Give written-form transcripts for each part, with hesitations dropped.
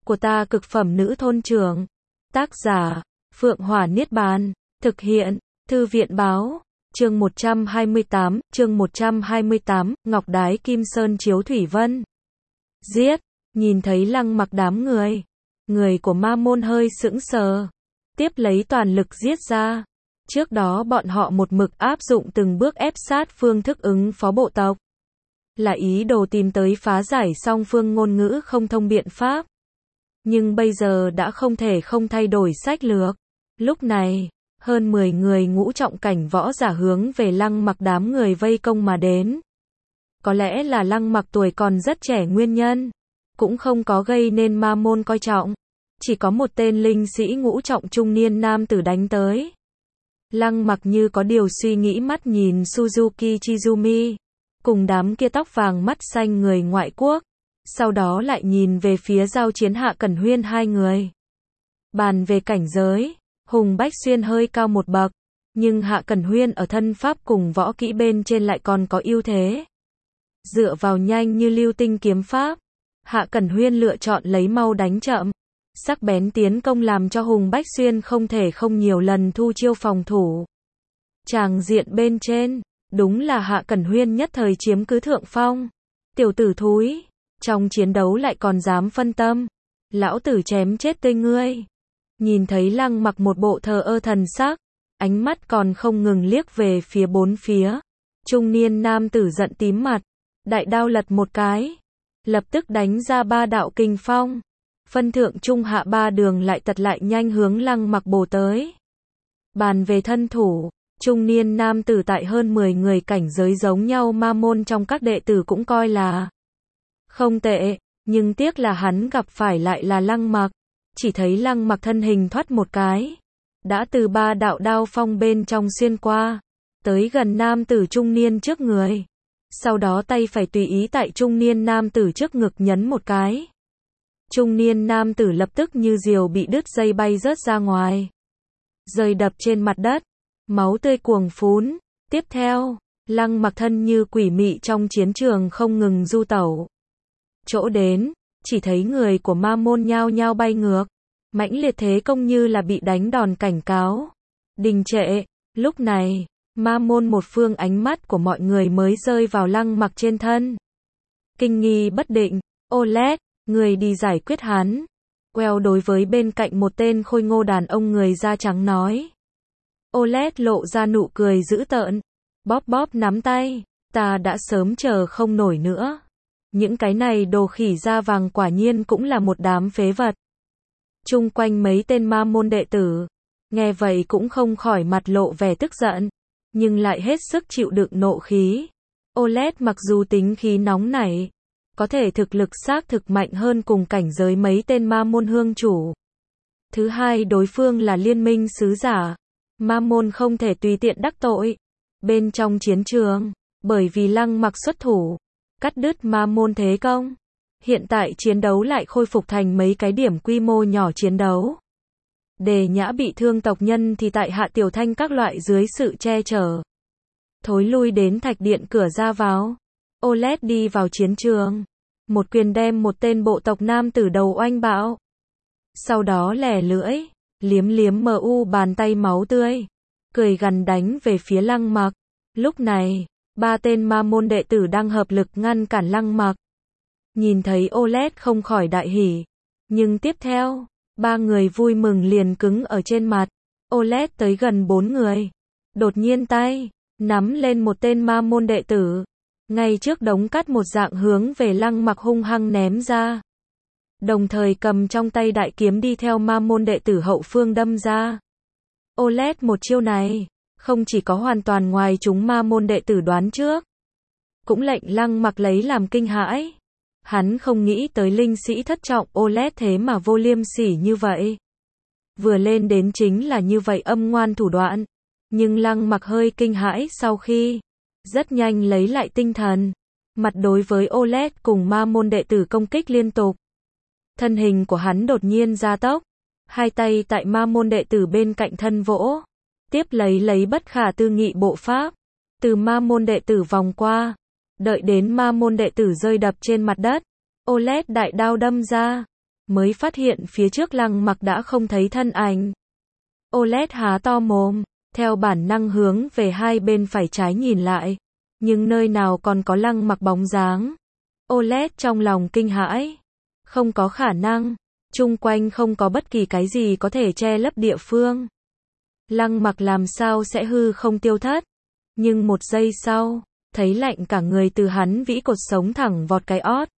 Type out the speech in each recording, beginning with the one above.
của ta cực phẩm nữ thôn trưởng. Tác giả, Phượng Hỏa Niết Bàn. Thực hiện, Thư viện Báo. Chương 128, Ngọc Đái Kim Sơn chiếu thủy vân. Giết, nhìn thấy Lăng Mặc đám người của Ma Môn hơi sững sờ, tiếp lấy toàn lực giết ra. Trước đó bọn họ một mực áp dụng từng bước ép sát phương thức ứng phó bộ tộc, là ý đồ tìm tới phá giải song phương ngôn ngữ không thông biện pháp. Nhưng bây giờ đã không thể không thay đổi sách lược. Lúc này, hơn 10 người ngũ trọng cảnh võ giả hướng về Lăng Mặc đám người vây công mà đến. Có lẽ là Lăng Mặc tuổi còn rất trẻ nguyên nhân, cũng không có gây nên Ma Môn coi trọng. Chỉ có một tên linh sĩ ngũ trọng trung niên nam tử đánh tới. Lăng Mặc như có điều suy nghĩ mắt nhìn Suzuki Chizumi, cùng đám kia tóc vàng mắt xanh người ngoại quốc. Sau đó lại nhìn về phía Giao Chiến Hạ Cẩn Huyên hai người. Bàn về cảnh giới, Hùng Bách Xuyên hơi cao một bậc, nhưng Hạ Cẩn Huyên ở thân pháp cùng võ kỹ bên trên lại còn có ưu thế. Dựa vào nhanh như lưu tinh kiếm pháp, Hạ Cẩn Huyên lựa chọn lấy mau đánh chậm. Sắc bén tiến công làm cho Hùng Bách Xuyên không thể không nhiều lần thu chiêu phòng thủ. Tràng diện bên trên, đúng là Hạ Cẩn Huyên nhất thời chiếm cứ thượng phong. Tiểu tử thúi, trong chiến đấu lại còn dám phân tâm. Lão tử chém chết tươi ngươi. Nhìn thấy Lăng Mặc một bộ thờ ơ thần sắc, ánh mắt còn không ngừng liếc về phía bốn phía. Trung niên nam tử giận tím mặt, đại đao lật một cái, lập tức đánh ra 3 đạo kình phong. Phân thượng trung hạ 3 đường lại tật lại nhanh hướng Lăng Mặc bổ tới. Bàn về thân thủ, trung niên nam tử tại hơn 10 người cảnh giới giống nhau Ma Môn trong các đệ tử cũng coi là không tệ, nhưng tiếc là hắn gặp phải lại là Lăng Mặc. Chỉ thấy Lăng Mặc thân hình thoát một cái, đã từ 3 đạo đao phong bên trong xuyên qua, tới gần nam tử trung niên trước người. Sau đó tay phải tùy ý tại trung niên nam tử trước ngực nhấn một cái. Trung niên nam tử lập tức như diều bị đứt dây bay rớt ra ngoài, rơi đập trên mặt đất, máu tươi cuồng phún. Tiếp theo, Lăng Mặc thân như quỷ mị trong chiến trường không ngừng du tẩu. Chỗ đến, chỉ thấy người của Ma Môn nhao nhao bay ngược, mãnh liệt thế công như là bị đánh đòn cảnh cáo. Đình trệ, lúc này, Ma Môn một phương ánh mắt của mọi người mới rơi vào Lăng Mặc trên thân. Kinh nghi bất định, Olet, người đi giải quyết hắn. Well đối với bên cạnh một tên khôi ngô đàn ông người da trắng nói. Olet lộ ra nụ cười dữ tợn, bóp bóp nắm tay, ta đã sớm chờ không nổi nữa. Những cái này đồ khỉ da vàng quả nhiên cũng là một đám phế vật. Chung quanh mấy tên Ma Môn đệ tử, nghe vậy cũng không khỏi mặt lộ vẻ tức giận, nhưng lại hết sức chịu đựng nộ khí. Olet mặc dù tính khí nóng nảy, có thể thực lực xác thực mạnh hơn cùng cảnh giới mấy tên Ma Môn hương chủ. Thứ hai, đối phương là liên minh sứ giả, Ma Môn không thể tùy tiện đắc tội. Bên trong chiến trường, bởi vì Lăng Mặc xuất thủ, cắt đứt Ma Môn thế công. Hiện tại chiến đấu lại khôi phục thành mấy cái điểm quy mô nhỏ chiến đấu. Đề Nhã bị thương tộc nhân thì tại Hạ Tiểu Thanh các loại dưới sự che chở, thối lui đến thạch điện cửa ra vào. Olet đi vào chiến trường, một quyền đem một tên bộ tộc nam tử đầu oanh bạo. Sau đó lẻ lưỡi, liếm liếm bàn tay máu tươi, cười gằn đánh về phía Lăng Mặc. Lúc này, 3 tên Ma Môn đệ tử đang hợp lực ngăn cản Lăng Mặc. Nhìn thấy Olet không khỏi đại hỉ, nhưng tiếp theo, 3 người vui mừng liền cứng ở trên mặt. Olet tới gần 4 người, đột nhiên tay nắm lên một tên Ma Môn đệ tử, ngay trước đống cát một dạng hướng về Lăng Mặc hung hăng ném ra. Đồng thời cầm trong tay đại kiếm đi theo Ma Môn đệ tử hậu phương đâm ra. Olet một chiêu này, không chỉ có hoàn toàn ngoài chúng Ma Môn đệ tử đoán trước, cũng lệnh Lăng Mặc lấy làm kinh hãi. Hắn không nghĩ tới linh sĩ thất trọng Olet thế mà vô liêm sỉ như vậy. Vừa lên đến chính là như vậy âm ngoan thủ đoạn. Nhưng Lăng Mặc hơi kinh hãi sau khi rất nhanh lấy lại tinh thần, mặt đối với Olet cùng Ma Môn đệ tử công kích liên tục. Thân hình của hắn đột nhiên gia tốc, hai tay tại Ma Môn đệ tử bên cạnh thân vỗ, tiếp lấy bất khả tư nghị bộ pháp, từ Ma Môn đệ tử vòng qua, đợi đến Ma Môn đệ tử rơi đập trên mặt đất, Olet đại đao đâm ra, mới phát hiện phía trước Lăng Mặc đã không thấy thân ảnh. Olet há to mồm, theo bản năng hướng về hai bên phải trái nhìn lại, nhưng nơi nào còn có Lăng Mặc bóng dáng. Olet trong lòng kinh hãi, không có khả năng, chung quanh không có bất kỳ cái gì có thể che lấp địa phương. Lăng Mặc làm sao sẽ hư không tiêu thất, nhưng một giây sau, thấy lạnh cả người từ hắn vĩ cột sống thẳng vọt cái ót.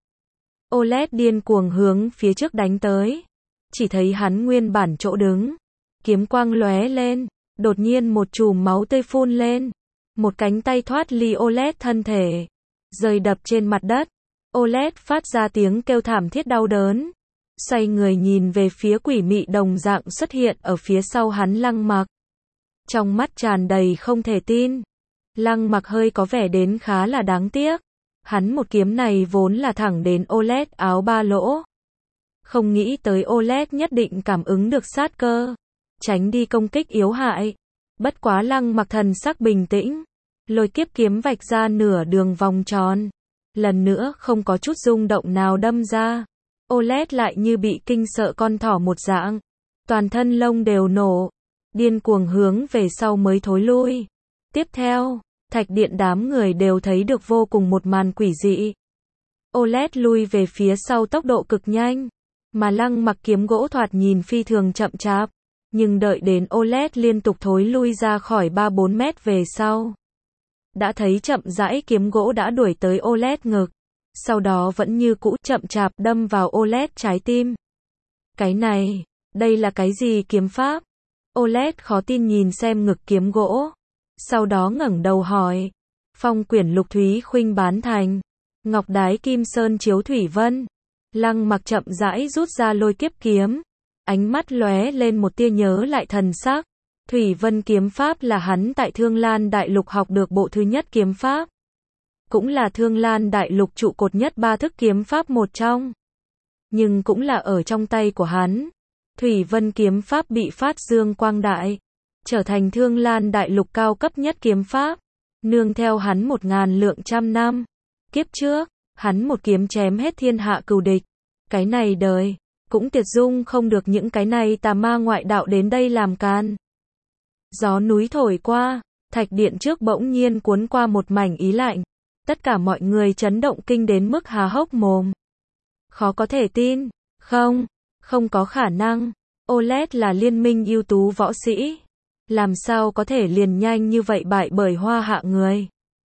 Olet điên cuồng hướng phía trước đánh tới, chỉ thấy hắn nguyên bản chỗ đứng, kiếm quang lóe lên, đột nhiên một chùm máu tươi phun lên, một cánh tay thoát ly Olet thân thể, rơi đập trên mặt đất. Olet phát ra tiếng kêu thảm thiết đau đớn, xoay người nhìn về phía quỷ mị đồng dạng xuất hiện ở phía sau hắn Lăng Mặc. Trong mắt tràn đầy không thể tin. Lăng Mặc hơi có vẻ đến khá là đáng tiếc. Hắn một kiếm này vốn là thẳng đến Olet áo ba lỗ. Không nghĩ tới Olet nhất định cảm ứng được sát cơ, tránh đi công kích yếu hại. Bất quá Lăng Mặc thần sắc bình tĩnh, lôi kiếp kiếm vạch ra nửa đường vòng tròn. Lần nữa không có chút rung động nào đâm ra. Olet lại như bị kinh sợ con thỏ một dạng, toàn thân lông đều nổ, điên cuồng hướng về sau mới thối lui. Tiếp theo, thạch điện đám người đều thấy được vô cùng một màn quỷ dị. Olet lui về phía sau tốc độ cực nhanh, mà Lăng Mặc kiếm gỗ thoạt nhìn phi thường chậm chạp, nhưng đợi đến Olet liên tục thối lui ra khỏi 3-4 mét về sau, đã thấy chậm rãi kiếm gỗ đã đuổi tới Olet ngực, sau đó vẫn như cũ chậm chạp đâm vào Olet trái tim. Cái này, đây là cái gì kiếm pháp? Olet khó tin nhìn xem ngực kiếm gỗ, sau đó ngẩng đầu hỏi. Phong quyển lục thúy khuynh bán thành, ngọc đái kim sơn chiếu thủy vân. Lăng Mặc chậm rãi rút ra lôi kiếp kiếm, ánh mắt lóe lên một tia nhớ lại thần sắc. Thủy vân kiếm pháp là hắn tại Thương Lan Đại Lục học được bộ thứ nhất kiếm pháp, cũng là Thương Lan Đại Lục trụ cột nhất 3 thức kiếm pháp một trong. Nhưng cũng là ở trong tay của hắn, Thủy vân kiếm pháp bị phát dương quang đại, trở thành Thương Lan Đại Lục cao cấp nhất kiếm pháp, nương theo hắn 1000 lượng trăm năm. Kiếp trước, hắn một kiếm chém hết thiên hạ cừu địch, cái này đời, cũng tiệt dung không được những cái này tà ma ngoại đạo đến đây làm can. Gió núi thổi qua, thạch điện trước bỗng nhiên cuốn qua một mảnh ý lạnh, tất cả mọi người chấn động kinh đến mức há hốc mồm. Khó có thể tin, không có khả năng, Olet là liên minh ưu tú võ sĩ, làm sao có thể liền nhanh như vậy bại bởi Hoa Hạ người.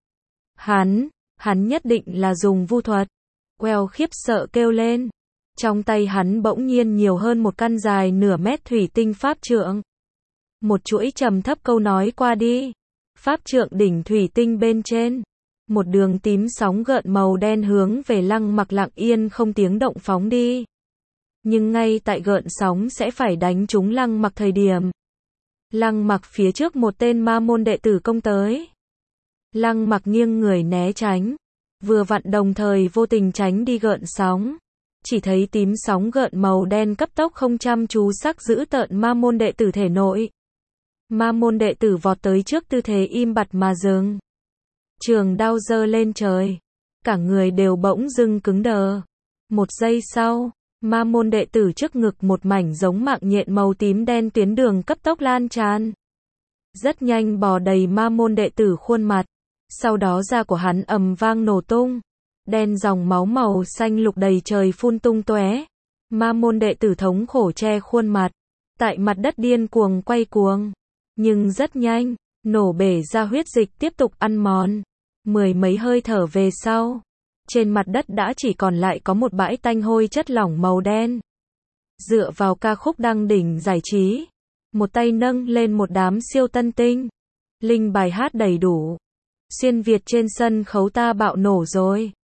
Hắn nhất định là dùng vu thuật. Queo khiếp sợ kêu lên, trong tay hắn bỗng nhiên nhiều hơn một căn dài nửa mét thủy tinh pháp trượng. Một chuỗi trầm thấp câu nói qua đi, pháp trượng đỉnh thủy tinh bên trên, một đường tím sóng gợn màu đen hướng về Lăng Mặc lặng yên không tiếng động phóng đi. Nhưng ngay tại gợn sóng sẽ phải đánh trúng Lăng Mặc thời điểm, Lăng Mặc phía trước một tên ma môn đệ tử công tới. Lăng Mặc nghiêng người né tránh, vừa vặn đồng thời vô tình tránh đi gợn sóng. Chỉ thấy tím sóng gợn màu đen cấp tốc không chăm chú sắc giữ tợn ma môn đệ tử thể nội. Ma môn đệ tử vọt tới trước tư thế im bặt mà dừng. Trường đao giơ lên trời, cả người đều bỗng dưng cứng đờ. Một giây sau, ma môn đệ tử trước ngực một mảnh giống mạng nhện màu tím đen tuyến đường cấp tốc lan tràn. Rất nhanh bò đầy ma môn đệ tử khuôn mặt, sau đó da của hắn ầm vang nổ tung, đen dòng máu màu xanh lục đầy trời phun tung tóe. Ma môn đệ tử thống khổ che khuôn mặt, tại mặt đất điên cuồng quay cuồng, nhưng rất nhanh, nổ bể ra huyết dịch tiếp tục ăn mòn. Mười mấy hơi thở về sau, trên mặt đất đã chỉ còn lại có một bãi tanh hôi chất lỏng màu đen. Dựa vào ca khúc đăng đỉnh giải trí, một tay nâng lên một đám siêu tân tinh, linh bài hát đầy đủ. Xuyên Việt trên sân khấu ta bạo nổ rồi.